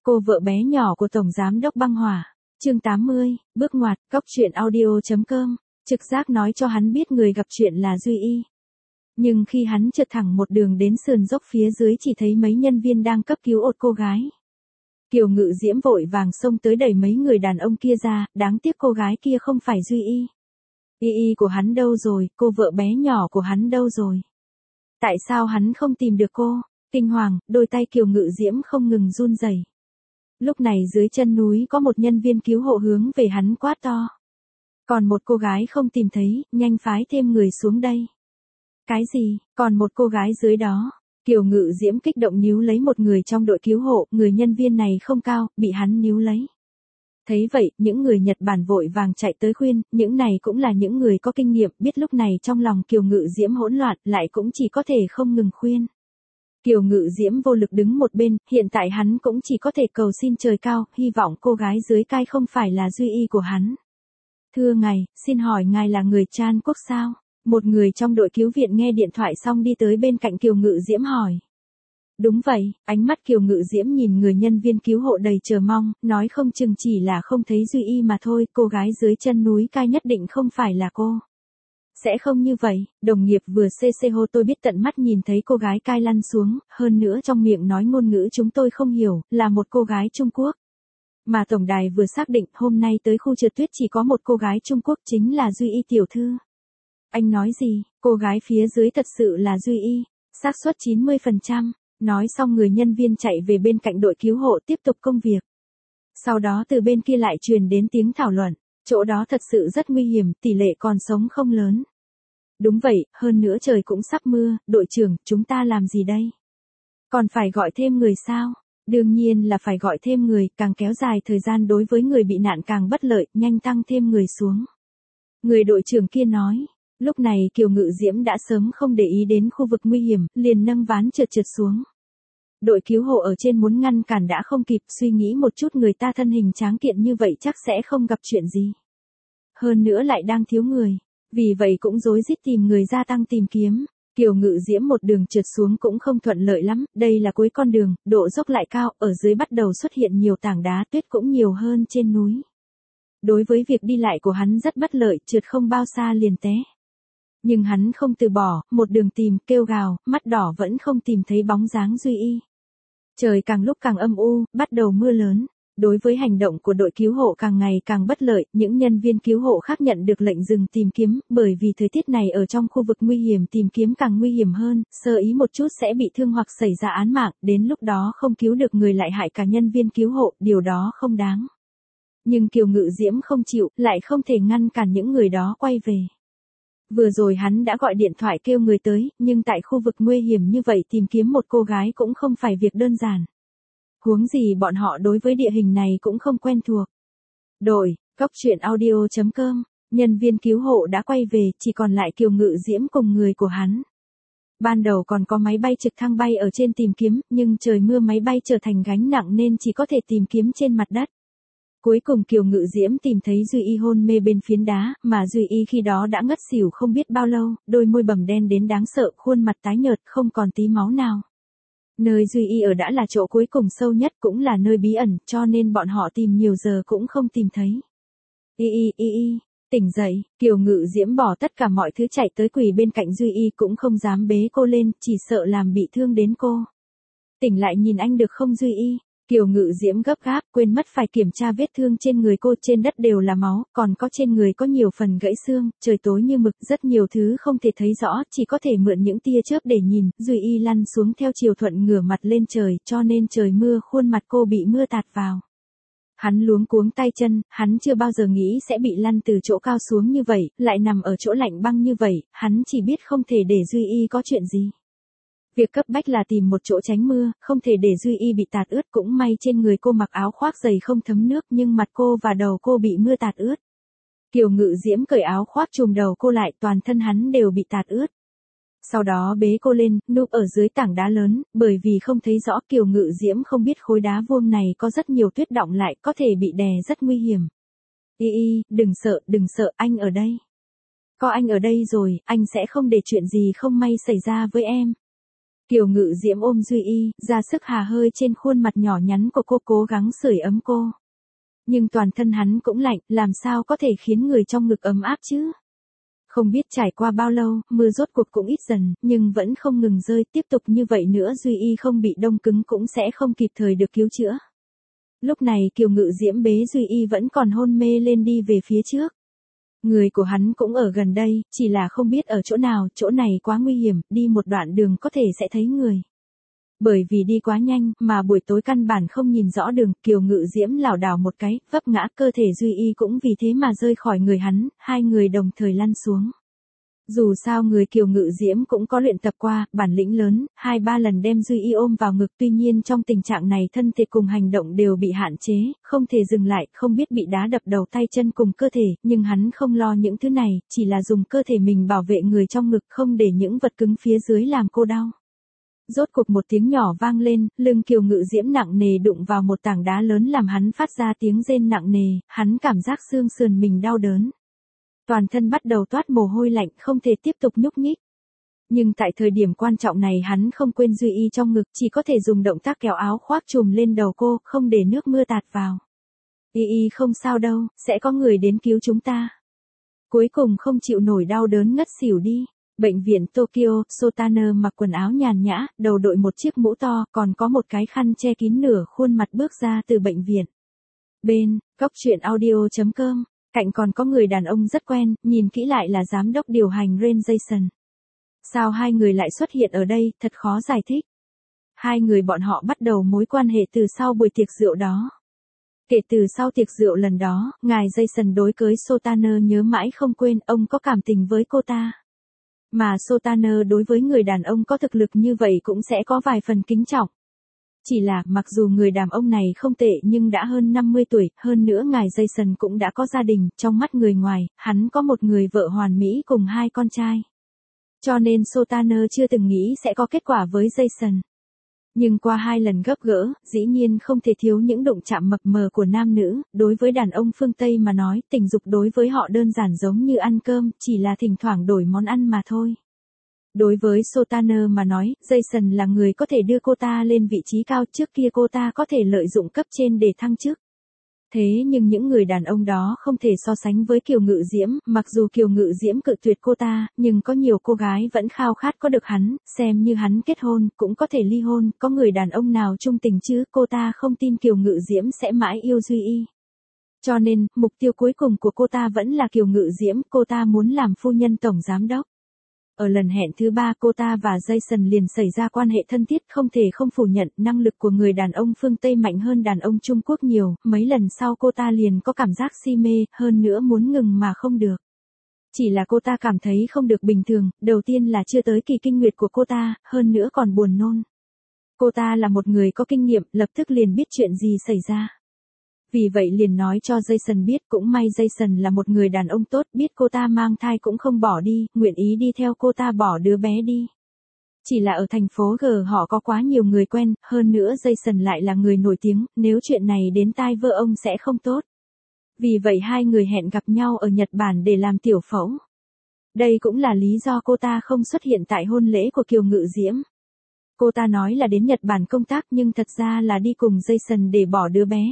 Cô vợ bé nhỏ của Tổng Giám đốc băng hỏa. Chương 80, bước ngoặt, cóc truyện audio.com. Trực giác nói cho hắn biết người gặp chuyện là Duy Y. Nhưng khi hắn trượt thẳng một đường đến sườn dốc phía dưới chỉ thấy mấy nhân viên đang cấp cứu ột cô gái. Kiều Ngự Diễm vội vàng xông tới đẩy mấy người đàn ông kia ra, đáng tiếc cô gái kia không phải Duy Y. Y của hắn đâu rồi, cô vợ bé nhỏ của hắn đâu rồi? Tại sao hắn không tìm được cô? Kinh hoàng, đôi tay Kiều Ngự Diễm không ngừng run rẩy. Lúc này dưới chân núi có một nhân viên cứu hộ hướng về hắn quát to. Còn một cô gái không tìm thấy, nhanh phái thêm người xuống đây. Cái gì, còn một cô gái dưới đó? Kiều Ngự Diễm kích động níu lấy một người trong đội cứu hộ, người nhân viên này không cao, bị hắn níu lấy. Thấy vậy, những người Nhật Bản vội vàng chạy tới khuyên, những này cũng là những người có kinh nghiệm, biết lúc này trong lòng Kiều Ngự Diễm hỗn loạn, lại cũng chỉ có thể không ngừng khuyên. Kiều Ngự Diễm vô lực đứng một bên, hiện tại hắn cũng chỉ có thể cầu xin trời cao, hy vọng cô gái dưới cai không phải là Duy Y của hắn. Thưa ngài, xin hỏi ngài là người Chan Quốc sao? Một người trong đội cứu viện nghe điện thoại xong đi tới bên cạnh Kiều Ngự Diễm hỏi. Đúng vậy, ánh mắt Kiều Ngự Diễm nhìn người nhân viên cứu hộ đầy chờ mong, nói không chừng chỉ là không thấy Duy Y mà thôi, cô gái dưới chân núi cai nhất định không phải là cô. Sẽ không như vậy, đồng nghiệp vừa CC hô tôi biết tận mắt nhìn thấy cô gái cai lăn xuống, hơn nữa trong miệng nói ngôn ngữ chúng tôi không hiểu, là một cô gái Trung Quốc. Mà tổng đài vừa xác định hôm nay tới khu trượt tuyết chỉ có một cô gái Trung Quốc chính là Duy Y tiểu thư. Anh nói gì, cô gái phía dưới thật sự là Duy Y, xác suất 90%, nói xong người nhân viên chạy về bên cạnh đội cứu hộ tiếp tục công việc. Sau đó từ bên kia lại truyền đến tiếng thảo luận, chỗ đó thật sự rất nguy hiểm, tỷ lệ còn sống không lớn. Đúng vậy, hơn nữa trời cũng sắp mưa, đội trưởng, chúng ta làm gì đây? Còn phải gọi thêm người sao? Đương nhiên là phải gọi thêm người, càng kéo dài thời gian đối với người bị nạn càng bất lợi, nhanh tăng thêm người xuống. Người đội trưởng kia nói. Lúc này Kiều Ngự Diễm đã sớm không để ý đến khu vực nguy hiểm, liền nâng ván trượt xuống. Đội cứu hộ ở trên muốn ngăn cản đã không kịp, suy nghĩ một chút người ta thân hình tráng kiện như vậy chắc sẽ không gặp chuyện gì. Hơn nữa lại đang thiếu người, vì vậy cũng rối rít tìm người gia tăng tìm kiếm. Kiều Ngự Diễm một đường trượt xuống cũng không thuận lợi lắm, đây là cuối con đường, độ dốc lại cao, ở dưới bắt đầu xuất hiện nhiều tảng đá tuyết cũng nhiều hơn trên núi. Đối với việc đi lại của hắn rất bất lợi, trượt không bao xa liền té. Nhưng hắn không từ bỏ, một đường tìm, kêu gào, mắt đỏ vẫn không tìm thấy bóng dáng Duy Y. Trời càng lúc càng âm u, bắt đầu mưa lớn. Đối với hành động của đội cứu hộ càng ngày càng bất lợi, những nhân viên cứu hộ khác nhận được lệnh dừng tìm kiếm, bởi vì thời tiết này ở trong khu vực nguy hiểm tìm kiếm càng nguy hiểm hơn, sơ ý một chút sẽ bị thương hoặc xảy ra án mạng, đến lúc đó không cứu được người lại hại cả nhân viên cứu hộ, điều đó không đáng. Nhưng Kiều Ngự Diễm không chịu, lại không thể ngăn cản những người đó quay về. Vừa rồi hắn đã gọi điện thoại kêu người tới, nhưng tại khu vực nguy hiểm như vậy tìm kiếm một cô gái cũng không phải việc đơn giản. Huống gì bọn họ đối với địa hình này cũng không quen thuộc. Đội, cóc truyện audio.com, nhân viên cứu hộ đã quay về, chỉ còn lại Kiều Ngự Diễm cùng người của hắn. Ban đầu còn có máy bay trực thăng bay ở trên tìm kiếm, nhưng trời mưa máy bay trở thành gánh nặng nên chỉ có thể tìm kiếm trên mặt đất. Cuối cùng Kiều Ngự Diễm tìm thấy Duy Y hôn mê bên phiến đá, mà Duy Y khi đó đã ngất xỉu không biết bao lâu, đôi môi bầm đen đến đáng sợ, khuôn mặt tái nhợt, không còn tí máu nào. Nơi Duy Y ở đã là chỗ cuối cùng sâu nhất, cũng là nơi bí ẩn, cho nên bọn họ tìm nhiều giờ cũng không tìm thấy. Y, tỉnh dậy, Kiều Ngự Diễm bỏ tất cả mọi thứ chạy tới quỳ bên cạnh Duy Y cũng không dám bế cô lên, chỉ sợ làm bị thương đến cô. Tỉnh lại nhìn anh được không Duy Y? Kiều Ngự Diễm gấp gáp, quên mất phải kiểm tra vết thương trên người cô, trên đất đều là máu, còn có trên người có nhiều phần gãy xương, trời tối như mực, rất nhiều thứ không thể thấy rõ, chỉ có thể mượn những tia chớp để nhìn, Duy Y lăn xuống theo chiều thuận ngửa mặt lên trời, cho nên trời mưa khuôn mặt cô bị mưa tạt vào. Hắn luống cuống tay chân, hắn chưa bao giờ nghĩ sẽ bị lăn từ chỗ cao xuống như vậy, lại nằm ở chỗ lạnh băng như vậy, hắn chỉ biết không thể để Duy Y có chuyện gì. Việc cấp bách là tìm một chỗ tránh mưa, không thể để Duy Y bị tạt ướt, cũng may trên người cô mặc áo khoác dày không thấm nước nhưng mặt cô và đầu cô bị mưa tạt ướt. Kiều Ngự Diễm cởi áo khoác trùm đầu cô lại, toàn thân hắn đều bị tạt ướt. Sau đó bế cô lên, núp ở dưới tảng đá lớn, bởi vì không thấy rõ Kiều Ngự Diễm không biết khối đá vuông này có rất nhiều tuyết đọng lại, có thể bị đè rất nguy hiểm. Y, đừng sợ, anh ở đây. Có anh ở đây rồi, anh sẽ không để chuyện gì không may xảy ra với em. Kiều Ngự Diễm ôm Duy Y, ra sức hà hơi trên khuôn mặt nhỏ nhắn của cô cố gắng sưởi ấm cô. Nhưng toàn thân hắn cũng lạnh, làm sao có thể khiến người trong ngực ấm áp chứ? Không biết trải qua bao lâu, mưa rốt cuộc cũng ít dần, nhưng vẫn không ngừng rơi, tiếp tục như vậy nữa Duy Y không bị đông cứng cũng sẽ không kịp thời được cứu chữa. Lúc này Kiều Ngự Diễm bế Duy Y vẫn còn hôn mê lên đi về phía trước. Người của hắn cũng ở gần đây, chỉ là không biết ở chỗ nào, chỗ này quá nguy hiểm, đi một đoạn đường có thể sẽ thấy người. Bởi vì đi quá nhanh, mà buổi tối căn bản không nhìn rõ đường, Kiều Ngự Diễm lảo đảo một cái, vấp ngã, cơ thể Duy Y cũng vì thế mà rơi khỏi người hắn, hai người đồng thời lăn xuống. Dù sao người Kiều Ngự Diễm cũng có luyện tập qua, bản lĩnh lớn, 2-3 lần đem Duy Y ôm vào ngực, tuy nhiên trong tình trạng này thân thể cùng hành động đều bị hạn chế, không thể dừng lại, không biết bị đá đập đầu tay chân cùng cơ thể, nhưng hắn không lo những thứ này, chỉ là dùng cơ thể mình bảo vệ người trong ngực, không để những vật cứng phía dưới làm cô đau. Rốt cuộc một tiếng nhỏ vang lên, lưng Kiều Ngự Diễm nặng nề đụng vào một tảng đá lớn làm hắn phát ra tiếng rên nặng nề, hắn cảm giác xương sườn mình đau đớn. Toàn thân bắt đầu toát mồ hôi lạnh, không thể tiếp tục nhúc nhích. Nhưng tại thời điểm quan trọng này hắn không quên Duy Y trong ngực, chỉ có thể dùng động tác kéo áo khoác trùm lên đầu cô, không để nước mưa tạt vào. Y không sao đâu, sẽ có người đến cứu chúng ta. Cuối cùng không chịu nổi đau đớn ngất xỉu đi. Bệnh viện Tokyo, Sotana mặc quần áo nhàn nhã, đầu đội một chiếc mũ to, còn có một cái khăn che kín nửa khuôn mặt bước ra từ bệnh viện. Bên, góc truyện audio.com, cạnh còn có người đàn ông rất quen, nhìn kỹ lại là giám đốc điều hành Ren Jason. Sao hai người lại xuất hiện ở đây, thật khó giải thích. Hai người bọn họ bắt đầu mối quan hệ từ sau buổi tiệc rượu đó. Kể từ sau tiệc rượu lần đó, ngài Jason đối với Sotana nhớ mãi không quên, ông có cảm tình với cô ta. Mà Sotana đối với người đàn ông có thực lực như vậy cũng sẽ có vài phần kính trọng. Chỉ là, mặc dù người đàn ông này không tệ nhưng đã hơn 50 tuổi, hơn nữa ngài Jason cũng đã có gia đình, trong mắt người ngoài, hắn có một người vợ hoàn mỹ cùng 2 con trai. Cho nên Sotana chưa từng nghĩ sẽ có kết quả với Jason. Nhưng qua 2 lần gặp gỡ, dĩ nhiên không thể thiếu những đụng chạm mập mờ của nam nữ, đối với đàn ông phương Tây mà nói, tình dục đối với họ đơn giản giống như ăn cơm, chỉ là thỉnh thoảng đổi món ăn mà thôi. Đối với Sotana mà nói, Jason là người có thể đưa cô ta lên vị trí cao, trước kia cô ta có thể lợi dụng cấp trên để thăng chức. Thế nhưng những người đàn ông đó không thể so sánh với Kiều Ngự Diễm, mặc dù Kiều Ngự Diễm cự tuyệt cô ta, nhưng có nhiều cô gái vẫn khao khát có được hắn, xem như hắn kết hôn, cũng có thể ly hôn, có người đàn ông nào trung tình chứ, cô ta không tin Kiều Ngự Diễm sẽ mãi yêu Duy Y. Cho nên, mục tiêu cuối cùng của cô ta vẫn là Kiều Ngự Diễm, cô ta muốn làm phu nhân tổng giám đốc. Ở lần hẹn thứ 3 cô ta và Jason liền xảy ra quan hệ thân thiết, không thể không phủ nhận năng lực của người đàn ông phương Tây mạnh hơn đàn ông Trung Quốc nhiều, mấy lần sau cô ta liền có cảm giác si mê, hơn nữa muốn ngừng mà không được. Chỉ là cô ta cảm thấy không được bình thường, đầu tiên là chưa tới kỳ kinh nguyệt của cô ta, hơn nữa còn buồn nôn. Cô ta là một người có kinh nghiệm, lập tức liền biết chuyện gì xảy ra. Vì vậy liền nói cho Jason biết, cũng may Jason là một người đàn ông tốt, biết cô ta mang thai cũng không bỏ đi, nguyện ý đi theo cô ta bỏ đứa bé đi. Chỉ là ở thành phố G họ có quá nhiều người quen, hơn nữa Jason lại là người nổi tiếng, nếu chuyện này đến tai vợ ông sẽ không tốt. Vì vậy hai người hẹn gặp nhau ở Nhật Bản để làm tiểu phẫu. Đây cũng là lý do cô ta không xuất hiện tại hôn lễ của Kiều Ngự Diễm. Cô ta nói là đến Nhật Bản công tác nhưng thật ra là đi cùng Jason để bỏ đứa bé.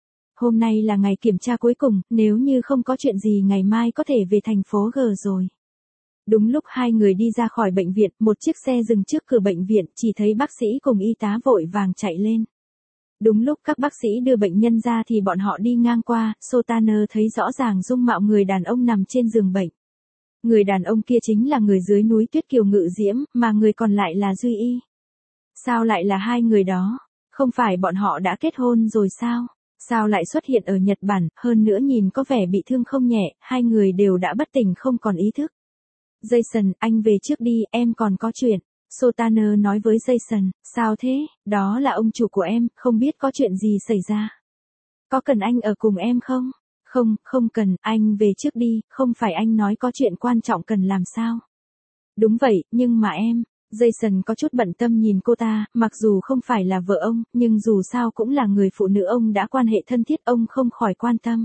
Hôm nay là ngày kiểm tra cuối cùng, nếu như không có chuyện gì ngày mai có thể về thành phố G rồi. Đúng lúc hai người đi ra khỏi bệnh viện, một chiếc xe dừng trước cửa bệnh viện, chỉ thấy bác sĩ cùng y tá vội vàng chạy lên. Đúng lúc các bác sĩ đưa bệnh nhân ra thì bọn họ đi ngang qua, Sotana thấy rõ ràng dung mạo người đàn ông nằm trên giường bệnh. Người đàn ông kia chính là người dưới núi tuyết Kiều Ngự Diễm, mà người còn lại là Duy Y. Sao lại là hai người đó? Không phải bọn họ đã kết hôn rồi sao? Sao lại xuất hiện ở Nhật Bản, hơn nữa nhìn có vẻ bị thương không nhẹ, hai người đều đã bất tỉnh không còn ý thức. Jason, anh về trước đi, em còn có chuyện. Sotana nói với Jason, sao thế, đó là ông chủ của em, không biết có chuyện gì xảy ra. Có cần anh ở cùng em không? Không, không cần, anh về trước đi, không phải anh nói có chuyện quan trọng cần làm sao? Đúng vậy, nhưng mà em... Jason có chút bận tâm nhìn cô ta, mặc dù không phải là vợ ông, nhưng dù sao cũng là người phụ nữ ông đã quan hệ thân thiết, ông không khỏi quan tâm.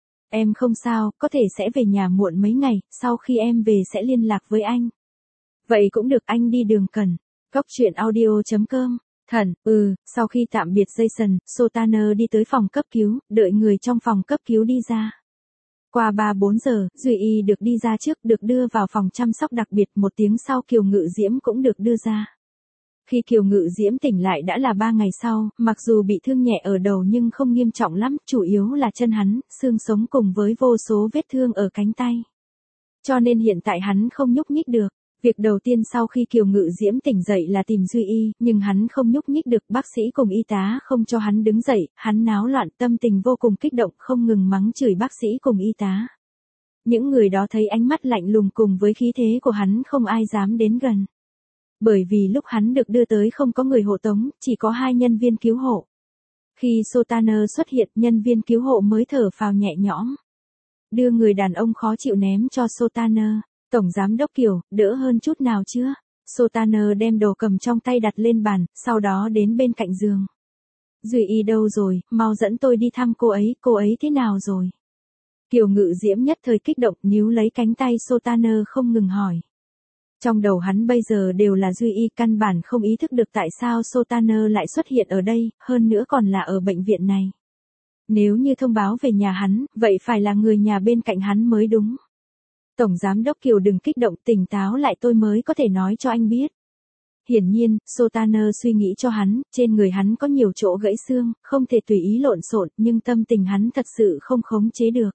Em không sao, có thể sẽ về nhà muộn mấy ngày, sau khi em về sẽ liên lạc với anh. Vậy cũng được, anh đi đường cần. Cóc truyện audio.com. Thần, sau khi tạm biệt Jason, Sotana đi tới phòng cấp cứu, đợi người trong phòng cấp cứu đi ra. Qua 3-4 giờ, Duy Y được đi ra trước, được đưa vào phòng chăm sóc đặc biệt, 1 tiếng sau Kiều Ngự Diễm cũng được đưa ra. Khi Kiều Ngự Diễm tỉnh lại đã là 3 ngày sau, mặc dù bị thương nhẹ ở đầu nhưng không nghiêm trọng lắm, chủ yếu là chân hắn, xương sống cùng với vô số vết thương ở cánh tay. Cho nên hiện tại hắn không nhúc nhích được. Việc đầu tiên sau khi Kiều Ngự Diễm tỉnh dậy là tìm Duy Y, nhưng hắn không nhúc nhích được, bác sĩ cùng y tá không cho hắn đứng dậy, hắn náo loạn, tâm tình vô cùng kích động, không ngừng mắng chửi bác sĩ cùng y tá. Những người đó thấy ánh mắt lạnh lùng cùng với khí thế của hắn không ai dám đến gần. Bởi vì lúc hắn được đưa tới không có người hộ tống, chỉ có 2 nhân viên cứu hộ. Khi Sotana xuất hiện, nhân viên cứu hộ mới thở phào nhẹ nhõm. Đưa người đàn ông khó chịu ném cho Sotana. Tổng giám đốc Kiều, đỡ hơn chút nào chưa? Sotana đem đồ cầm trong tay đặt lên bàn, sau đó đến bên cạnh giường. Duy Y đâu rồi, mau dẫn tôi đi thăm cô ấy thế nào rồi? Kiều Ngự Diễm nhất thời kích động, níu lấy cánh tay Sotana không ngừng hỏi. Trong đầu hắn bây giờ đều là Duy Y, căn bản không ý thức được tại sao Sotana lại xuất hiện ở đây, hơn nữa còn là ở bệnh viện này. Nếu như thông báo về nhà hắn, vậy phải là người nhà bên cạnh hắn mới đúng. Tổng giám đốc Kiều đừng kích động, tỉnh táo lại, tôi mới có thể nói cho anh biết. Hiển nhiên, Sotana suy nghĩ cho hắn, trên người hắn có nhiều chỗ gãy xương, không thể tùy ý lộn xộn, nhưng tâm tình hắn thật sự không khống chế được.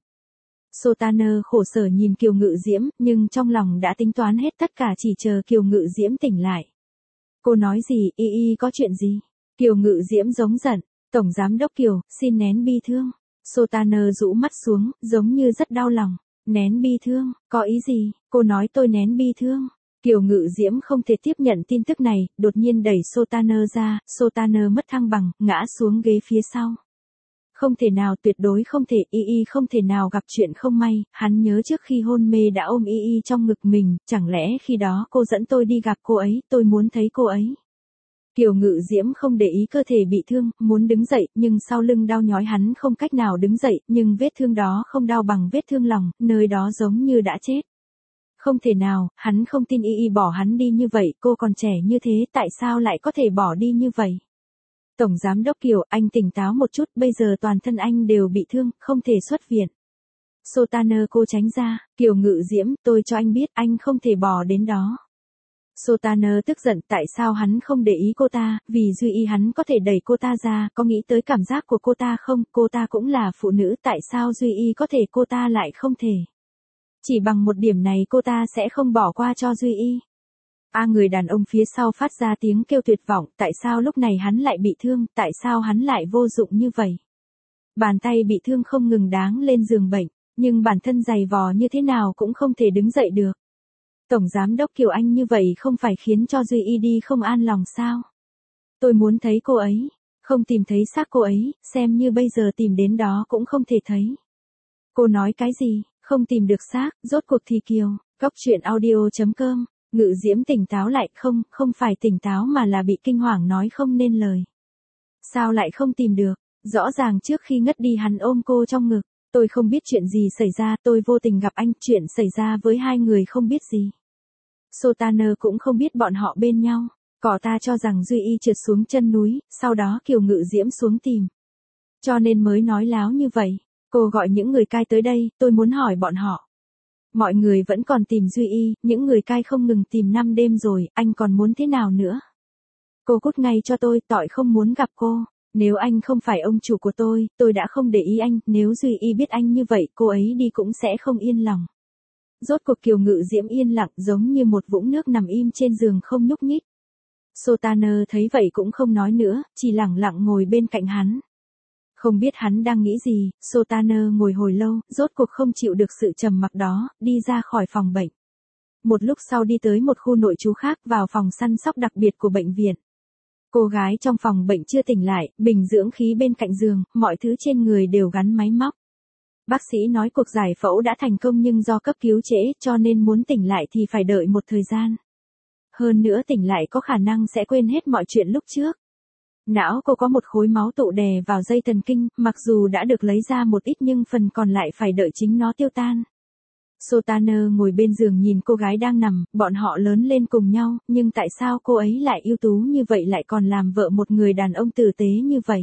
Sotana khổ sở nhìn Kiều Ngự Diễm, nhưng trong lòng đã tính toán hết tất cả, chỉ chờ Kiều Ngự Diễm tỉnh lại. Cô nói gì, Y có chuyện gì? Kiều Ngự Diễm giống giận, Tổng giám đốc Kiều, xin nén bi thương. Sotana rũ mắt xuống, giống như rất đau lòng. Nén bi thương, có ý gì? Cô nói tôi nén bi thương. Kiều Ngự Diễm không thể tiếp nhận tin tức này, đột nhiên đẩy Sotana ra, Sotana mất thăng bằng, ngã xuống ghế phía sau. Không thể nào, tuyệt đối không thể, Y không thể nào gặp chuyện không may, hắn nhớ trước khi hôn mê đã ôm Y trong ngực mình, chẳng lẽ khi đó cô dẫn tôi đi gặp cô ấy, tôi muốn thấy cô ấy. Kiều Ngự Diễm không để ý cơ thể bị thương, muốn đứng dậy, nhưng sau lưng đau nhói hắn không cách nào đứng dậy, nhưng vết thương đó không đau bằng vết thương lòng, nơi đó giống như đã chết. Không thể nào, hắn không tin Y bỏ hắn đi như vậy, cô còn trẻ như thế, tại sao lại có thể bỏ đi như vậy? Tổng giám đốc Kiều, anh tỉnh táo một chút, bây giờ toàn thân anh đều bị thương, không thể xuất viện. Sotana cô tránh ra, Kiều Ngự Diễm, tôi cho anh biết, anh không thể bỏ đến đó. Sotana tức giận, tại sao hắn không để ý cô ta, vì Duy Y hắn có thể đẩy cô ta ra, có nghĩ tới cảm giác của cô ta không, cô ta cũng là phụ nữ, tại sao Duy Y có thể cô ta lại không thể. Chỉ bằng một điểm này cô ta sẽ không bỏ qua cho Duy Y. Người đàn ông phía sau phát ra tiếng kêu tuyệt vọng, tại sao lúc này hắn lại bị thương, tại sao hắn lại vô dụng như vậy. Bàn tay bị thương không ngừng đáng lên giường bệnh, nhưng bản thân dày vò như thế nào cũng không thể đứng dậy được. Tổng giám đốc Kiều, anh như vậy không phải khiến cho Duy Y đi không an lòng sao? Tôi muốn thấy cô ấy, không tìm thấy xác cô ấy, xem như bây giờ tìm đến đó cũng không thể thấy. Cô nói cái gì, không tìm được xác, rốt cuộc thì Kiều, Cóc truyện audio.com, Ngự Diễm tỉnh táo lại, không phải tỉnh táo mà là bị kinh hoàng nói không nên lời. Sao lại không tìm được, rõ ràng trước khi ngất đi hắn ôm cô trong ngực. Tôi không biết chuyện gì xảy ra, tôi vô tình gặp anh, chuyện xảy ra với 2 người không biết gì. Sotana cũng không biết bọn họ bên nhau, cỏ ta cho rằng Duy Y trượt xuống chân núi, sau đó Kiều Ngự Diễm xuống tìm. Cho nên mới nói láo như vậy, cô gọi những người cai tới đây, tôi muốn hỏi bọn họ. Mọi người vẫn còn tìm Duy Y, những người cai không ngừng tìm 5 đêm rồi, anh còn muốn thế nào nữa? Cô cút ngay cho tôi, tỏi không muốn gặp cô. Nếu anh không phải ông chủ của tôi đã không để ý anh, nếu Duy Y biết anh như vậy, cô ấy đi cũng sẽ không yên lòng. Rốt cuộc Kiều Ngự Diễm yên lặng giống như một vũng nước nằm im trên giường không nhúc nhích. Sotana thấy vậy cũng không nói nữa, chỉ lẳng lặng ngồi bên cạnh hắn. Không biết hắn đang nghĩ gì, Sotana ngồi hồi lâu, rốt cuộc không chịu được sự trầm mặc đó, đi ra khỏi phòng bệnh. Một lúc sau đi tới một khu nội trú khác, vào phòng săn sóc đặc biệt của bệnh viện. Cô gái trong phòng bệnh chưa tỉnh lại, bình dưỡng khí bên cạnh giường, mọi thứ trên người đều gắn máy móc. Bác sĩ nói cuộc giải phẫu đã thành công nhưng do cấp cứu trễ cho nên muốn tỉnh lại thì phải đợi một thời gian. Hơn nữa tỉnh lại có khả năng sẽ quên hết mọi chuyện lúc trước. Não cô có một khối máu tụ đè vào dây thần kinh, mặc dù đã được lấy ra một ít nhưng phần còn lại phải đợi chính nó tiêu tan. Sultana ngồi bên giường nhìn cô gái đang nằm, bọn họ lớn lên cùng nhau, nhưng tại sao cô ấy lại ưu tú như vậy lại còn làm vợ một người đàn ông tử tế như vậy?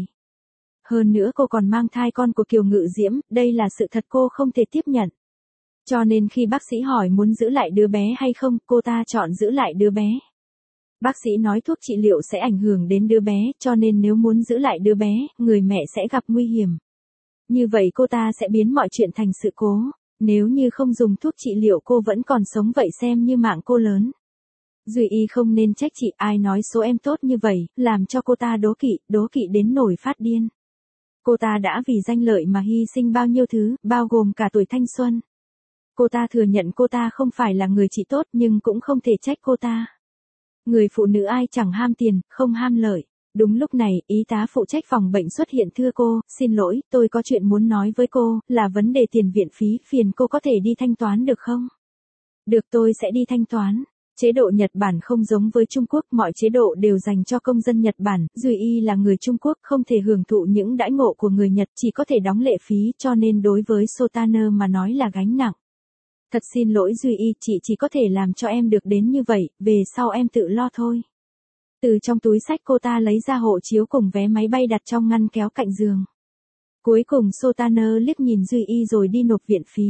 Hơn nữa cô còn mang thai con của Kiều Ngự Diễm, đây là sự thật cô không thể tiếp nhận. Cho nên khi bác sĩ hỏi muốn giữ lại đứa bé hay không, cô ta chọn giữ lại đứa bé. Bác sĩ nói thuốc trị liệu sẽ ảnh hưởng đến đứa bé, cho nên nếu muốn giữ lại đứa bé, người mẹ sẽ gặp nguy hiểm. Như vậy cô ta sẽ biến mọi chuyện thành sự cố. Nếu như không dùng thuốc trị liệu cô vẫn còn sống vậy xem như mạng cô lớn. Duy Y không nên trách chị, ai nói số em tốt như vậy, làm cho cô ta đố kỵ đến nổi phát điên. Cô ta đã vì danh lợi mà hy sinh bao nhiêu thứ, bao gồm cả tuổi thanh xuân. Cô ta thừa nhận cô ta không phải là người chị tốt nhưng cũng không thể trách cô ta. Người phụ nữ ai chẳng ham tiền, không ham lợi. Đúng lúc này, y tá phụ trách phòng bệnh xuất hiện, thưa cô, xin lỗi, tôi có chuyện muốn nói với cô, là vấn đề tiền viện phí, phiền cô có thể đi thanh toán được không? Được, tôi sẽ đi thanh toán. Chế độ Nhật Bản không giống với Trung Quốc, mọi chế độ đều dành cho công dân Nhật Bản, Duy Y là người Trung Quốc không thể hưởng thụ những đãi ngộ của người Nhật, chỉ có thể đóng lệ phí, cho nên đối với Sultana mà nói là gánh nặng. Thật xin lỗi Duy Y, chị chỉ có thể làm cho em được đến như vậy, về sau em tự lo thôi. Từ trong túi xách cô ta lấy ra hộ chiếu cùng vé máy bay đặt trong ngăn kéo cạnh giường. Cuối cùng Sultana liếc nhìn Duy Y rồi đi nộp viện phí.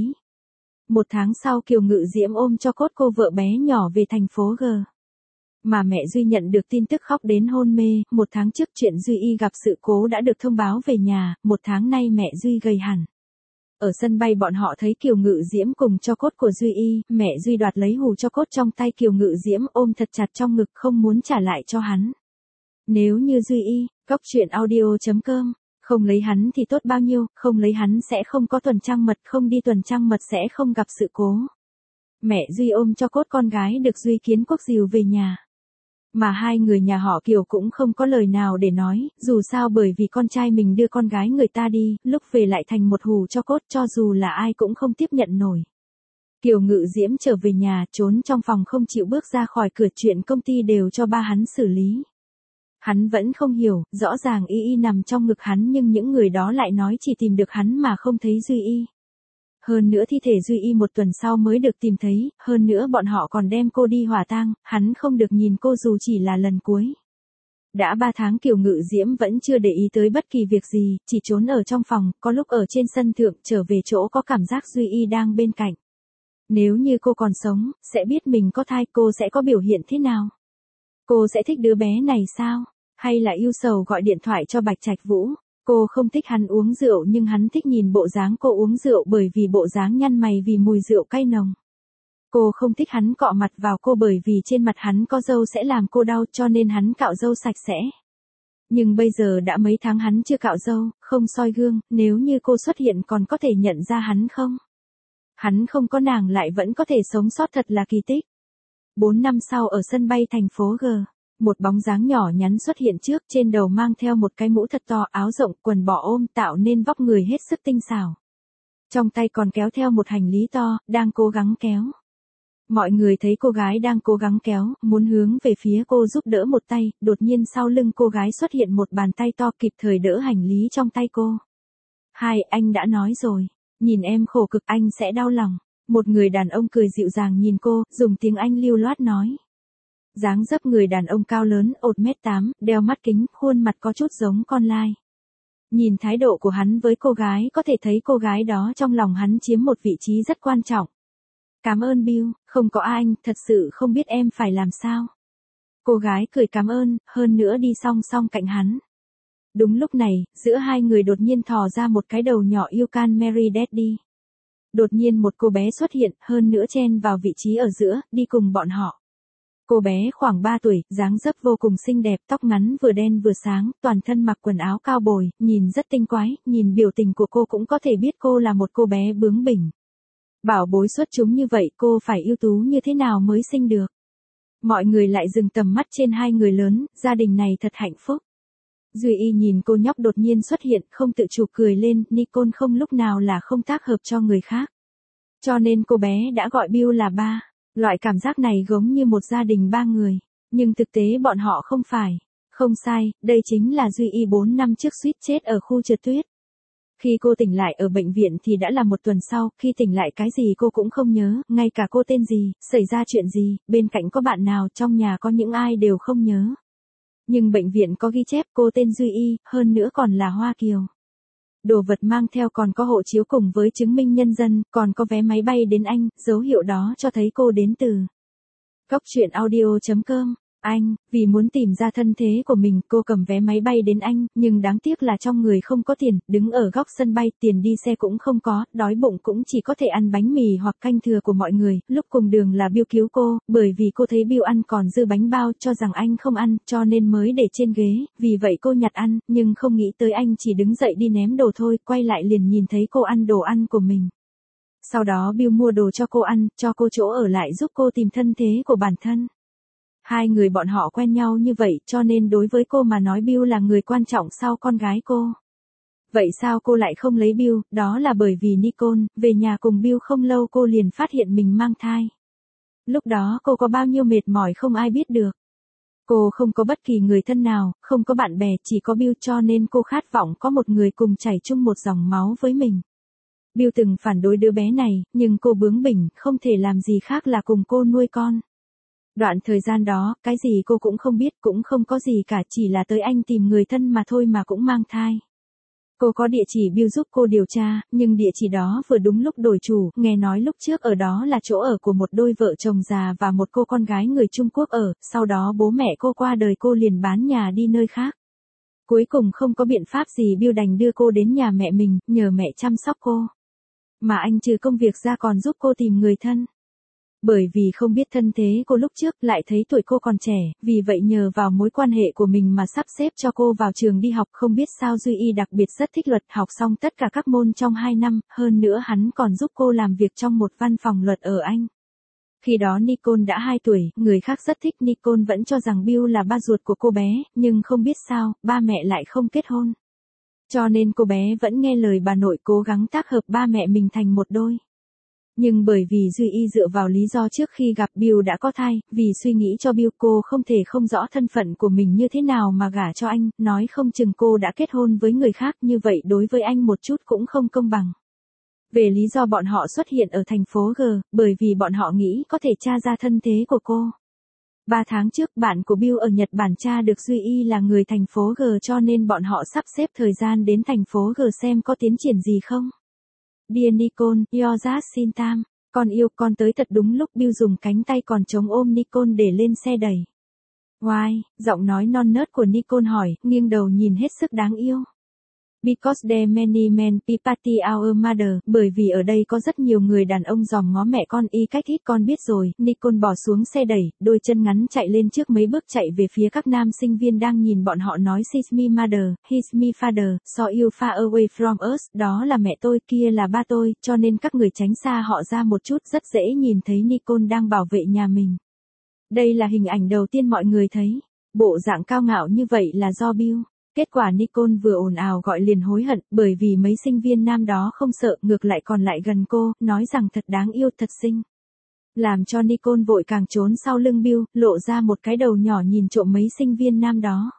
Một tháng sau Kiều Ngự Diễm ôm cho cốt cô vợ bé nhỏ về thành phố G. Mà mẹ Duy nhận được tin tức khóc đến hôn mê, một tháng trước chuyện Duy Y gặp sự cố đã được thông báo về nhà, một tháng nay mẹ Duy gầy hẳn. Ở sân bay bọn họ thấy Kiều Ngự Diễm cùng cho cốt của Duy Y, mẹ Duy đoạt lấy hù cho cốt trong tay Kiều Ngự Diễm ôm thật chặt trong ngực không muốn trả lại cho hắn. Nếu như Duy Y, coctruyện.audio.com, không lấy hắn thì tốt bao nhiêu, không lấy hắn sẽ không có tuần trăng mật, không đi tuần trăng mật sẽ không gặp sự cố. Mẹ Duy ôm cho cốt con gái được Duy Kiến Quốc dìu về nhà. Mà hai người nhà họ Kiều cũng không có lời nào để nói, dù sao bởi vì con trai mình đưa con gái người ta đi, lúc về lại thành một hù cho cốt, cho dù là ai cũng không tiếp nhận nổi. Kiều Ngự Diễm trở về nhà, trốn trong phòng không chịu bước ra khỏi cửa, chuyện công ty đều cho ba hắn xử lý. Hắn vẫn không hiểu, rõ ràng Y nằm trong ngực hắn nhưng những người đó lại nói chỉ tìm được hắn mà không thấy Duy Y. Hơn nữa thi thể Duy Y một tuần sau mới được tìm thấy, hơn nữa bọn họ còn đem cô đi hỏa tang, hắn không được nhìn cô dù chỉ là lần cuối. Đã 3 tháng Kiều Ngự Diễm vẫn chưa để ý tới bất kỳ việc gì, chỉ trốn ở trong phòng, có lúc ở trên sân thượng, trở về chỗ có cảm giác Duy Y đang bên cạnh. Nếu như cô còn sống, sẽ biết mình có thai, cô sẽ có biểu hiện thế nào? Cô sẽ thích đứa bé này sao? Hay là yêu sầu gọi điện thoại cho Bạch Trạch Vũ? Cô không thích hắn uống rượu nhưng hắn thích nhìn bộ dáng cô uống rượu bởi vì bộ dáng nhăn mày vì mùi rượu cay nồng. Cô không thích hắn cọ mặt vào cô bởi vì trên mặt hắn có râu sẽ làm cô đau cho nên hắn cạo râu sạch sẽ. Nhưng bây giờ đã mấy tháng hắn chưa cạo râu, không soi gương, nếu như cô xuất hiện còn có thể nhận ra hắn không? Hắn không có nàng lại vẫn có thể sống sót thật là kỳ tích. 4 năm sau ở sân bay thành phố G. Một bóng dáng nhỏ nhắn xuất hiện trước, trên đầu mang theo một cái mũ thật to, áo rộng, quần bò ôm tạo nên vóc người hết sức tinh xảo. Trong tay còn kéo theo một hành lý to, đang cố gắng kéo. Mọi người thấy cô gái đang cố gắng kéo, muốn hướng về phía cô giúp đỡ một tay, đột nhiên sau lưng cô gái xuất hiện một bàn tay to kịp thời đỡ hành lý trong tay cô. Hai, anh đã nói rồi, nhìn em khổ cực anh sẽ đau lòng. Một người đàn ông cười dịu dàng nhìn cô, dùng tiếng Anh lưu loát nói. Dáng dấp người đàn ông cao lớn, 1m8, đeo mắt kính, khuôn mặt có chút giống con lai. Nhìn thái độ của hắn với cô gái có thể thấy cô gái đó trong lòng hắn chiếm một vị trí rất quan trọng. Cảm ơn Bill, không có anh, thật sự không biết em phải làm sao. Cô gái cười cảm ơn, hơn nữa đi song song cạnh hắn. Đúng lúc này, giữa hai người đột nhiên thò ra một cái đầu nhỏ You Can Marry Daddy. Đột nhiên một cô bé xuất hiện, hơn nữa chen vào vị trí ở giữa, đi cùng bọn họ. Cô bé khoảng 3 tuổi, dáng dấp vô cùng xinh đẹp, tóc ngắn vừa đen vừa sáng, toàn thân mặc quần áo cao bồi, nhìn rất tinh quái, nhìn biểu tình của cô cũng có thể biết cô là một cô bé bướng bỉnh. Bảo bối xuất chúng như vậy cô phải ưu tú như thế nào mới sinh được. Mọi người lại dừng tầm mắt trên hai người lớn, gia đình này thật hạnh phúc. Duy Y nhìn cô nhóc đột nhiên xuất hiện, không tự chủ cười lên, Nicole không lúc nào là không tác hợp cho người khác. Cho nên cô bé đã gọi Bill là ba. Loại cảm giác này giống như một gia đình 3 người, nhưng thực tế bọn họ không phải. Không sai, đây chính là Duy Y 4 năm trước suýt chết ở khu trượt tuyết. Khi cô tỉnh lại ở bệnh viện thì đã là một tuần sau, khi tỉnh lại cái gì cô cũng không nhớ, ngay cả cô tên gì, xảy ra chuyện gì, bên cạnh có bạn nào, trong nhà có những ai đều không nhớ. Nhưng bệnh viện có ghi chép cô tên Duy Y, hơn nữa còn là Hoa Kiều. Đồ vật mang theo còn có hộ chiếu cùng với chứng minh nhân dân, còn có vé máy bay đến Anh, dấu hiệu đó cho thấy cô đến từ Cóc truyện audio.com. Anh, vì muốn tìm ra thân thế của mình, cô cầm vé máy bay đến Anh, nhưng đáng tiếc là trong người không có tiền, đứng ở góc sân bay, tiền đi xe cũng không có, đói bụng cũng chỉ có thể ăn bánh mì hoặc canh thừa của mọi người, lúc cùng đường là Bill cứu cô, bởi vì cô thấy Bill ăn còn dư bánh bao, cho rằng anh không ăn, cho nên mới để trên ghế, vì vậy cô nhặt ăn, nhưng không nghĩ tới anh chỉ đứng dậy đi ném đồ thôi, quay lại liền nhìn thấy cô ăn đồ ăn của mình. Sau đó Bill mua đồ cho cô ăn, cho cô chỗ ở lại giúp cô tìm thân thế của bản thân. Hai người bọn họ quen nhau như vậy cho nên đối với cô mà nói Bill là người quan trọng sau con gái cô. Vậy sao cô lại không lấy Bill, đó là bởi vì Nicole, về nhà cùng Bill không lâu cô liền phát hiện mình mang thai. Lúc đó cô có bao nhiêu mệt mỏi không ai biết được. Cô không có bất kỳ người thân nào, không có bạn bè, chỉ có Bill cho nên cô khát vọng có một người cùng chảy chung một dòng máu với mình. Bill từng phản đối đứa bé này, nhưng cô bướng bỉnh, không thể làm gì khác là cùng cô nuôi con. Đoạn thời gian đó, cái gì cô cũng không biết, cũng không có gì cả, chỉ là tới Anh tìm người thân mà thôi mà cũng mang thai. Cô có địa chỉ Bill giúp cô điều tra, nhưng địa chỉ đó vừa đúng lúc đổi chủ, nghe nói lúc trước ở đó là chỗ ở của một đôi vợ chồng già và một cô con gái người Trung Quốc ở, sau đó bố mẹ cô qua đời cô liền bán nhà đi nơi khác. Cuối cùng không có biện pháp gì Bill đành đưa cô đến nhà mẹ mình, nhờ mẹ chăm sóc cô. Mà anh trừ công việc ra còn giúp cô tìm người thân. Bởi vì không biết thân thế cô lúc trước lại thấy tuổi cô còn trẻ, vì vậy nhờ vào mối quan hệ của mình mà sắp xếp cho cô vào trường đi học. Không biết sao Duy Y đặc biệt rất thích luật, học xong tất cả các môn trong 2 năm, hơn nữa hắn còn giúp cô làm việc trong một văn phòng luật ở Anh. Khi đó Nicole đã 2 tuổi, người khác rất thích Nicole vẫn cho rằng Bill là ba ruột của cô bé, nhưng không biết sao, ba mẹ lại không kết hôn. Cho nên cô bé vẫn nghe lời bà nội cố gắng tác hợp ba mẹ mình thành một đôi. Nhưng bởi vì Duy Y dựa vào lý do trước khi gặp Bill đã có thai, vì suy nghĩ cho Bill cô không thể không rõ thân phận của mình như thế nào mà gả cho anh, nói không chừng cô đã kết hôn với người khác như vậy đối với anh một chút cũng không công bằng. Về lý do bọn họ xuất hiện ở thành phố G, bởi vì bọn họ nghĩ có thể tra ra thân thế của cô. 3 tháng trước bạn của Bill ở Nhật Bản tra được Duy Y là người thành phố G cho nên bọn họ sắp xếp thời gian đến thành phố G xem có tiến triển gì không. Dear Nicole, your dad xin tam. Con yêu con tới thật đúng lúc Bill dùng cánh tay còn trống ôm Nicole để lên xe đẩy. Why? Giọng nói non nớt của Nicole hỏi, nghiêng đầu nhìn hết sức đáng yêu. Because there many men party our mother, bởi vì ở đây có rất nhiều người đàn ông dòm ngó mẹ con y cách ít con biết rồi. Nicole bỏ xuống xe đẩy, đôi chân ngắn chạy lên trước mấy bước chạy về phía các nam sinh viên đang nhìn bọn họ nói she's me mother, he's me father, so you far away from us, đó là mẹ tôi, kia là ba tôi, cho nên các người tránh xa họ ra một chút, rất dễ nhìn thấy Nicole đang bảo vệ nhà mình. Đây là hình ảnh đầu tiên mọi người thấy. Bộ dạng cao ngạo như vậy là do Bill. Kết quả Nicole vừa ồn ào gọi liền hối hận, bởi vì mấy sinh viên nam đó không sợ, ngược lại còn lại gần cô, nói rằng thật đáng yêu thật xinh. Làm cho Nicole vội càng trốn sau lưng Bill, lộ ra một cái đầu nhỏ nhìn trộm mấy sinh viên nam đó.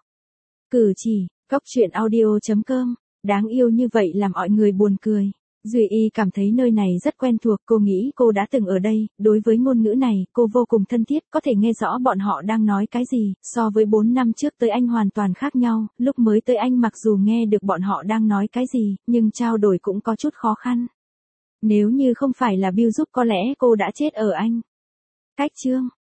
Cử chỉ, Cóc truyện audio.com, đáng yêu như vậy làm mọi người buồn cười. Duy Y cảm thấy nơi này rất quen thuộc, cô nghĩ cô đã từng ở đây, đối với ngôn ngữ này, cô vô cùng thân thiết, có thể nghe rõ bọn họ đang nói cái gì, so với 4 năm trước tới Anh hoàn toàn khác nhau, lúc mới tới Anh mặc dù nghe được bọn họ đang nói cái gì, nhưng trao đổi cũng có chút khó khăn. Nếu như không phải là Bill giúp có lẽ cô đã chết ở Anh. Cách chương